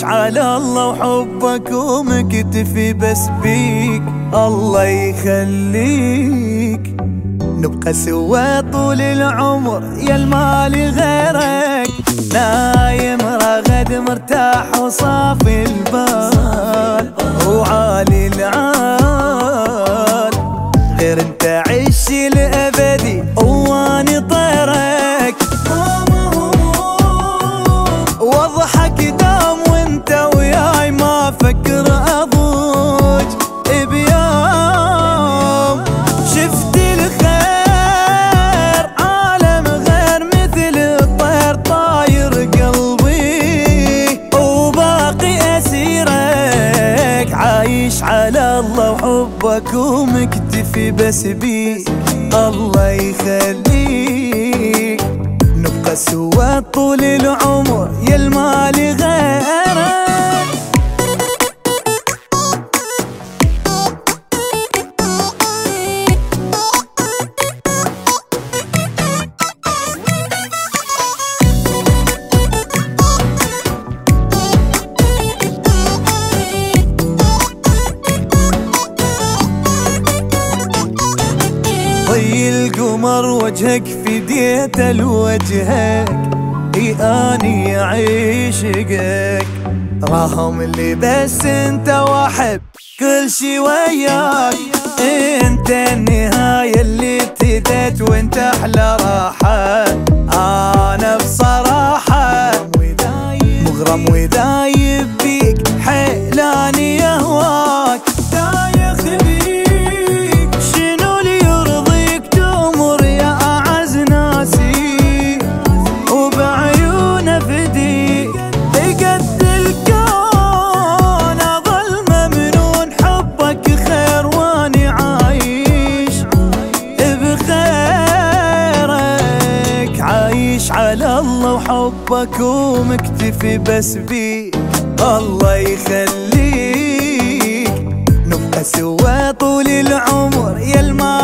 عايش على الله وحبك ومكتفي بس بيك، الله يخليك. نبقى سوا طول العمر يا المال غيرك، نايم راغد مرتاح وصافي البال وعالي العال. غير انت عيش الابدي واني طيرك، واضحك دام وانت وياي ما افكر اضوج بيوم. شفت الخير عالم غير مثل الطير طاير قلبي وباقي اسيرك. عايش على الله وحبك ومكتفي بس بيك، الله يخليك. نبقى سوا طول العمر يا المال غيرك. ضي القمر وجهك فديت لوجهك، اي اني اعيشقك. راهم اللي بس انت واحب كل شي وياك، انت النهاية اللي ابتدت وانت احلى راحة. انا بصراحة مغرم ودايب بيك، حيلاني يهواك دايخ بيك. شنو اللي يرضيك تمر يا اعز ناسي، وبعيون فديك قد الكون. اظل ممنون حبك خير واني عايش بخيرك. عايش على الله وحبك ومكتفي بس بيك، الله يخليك. نبقى سوا طول العمر يا المال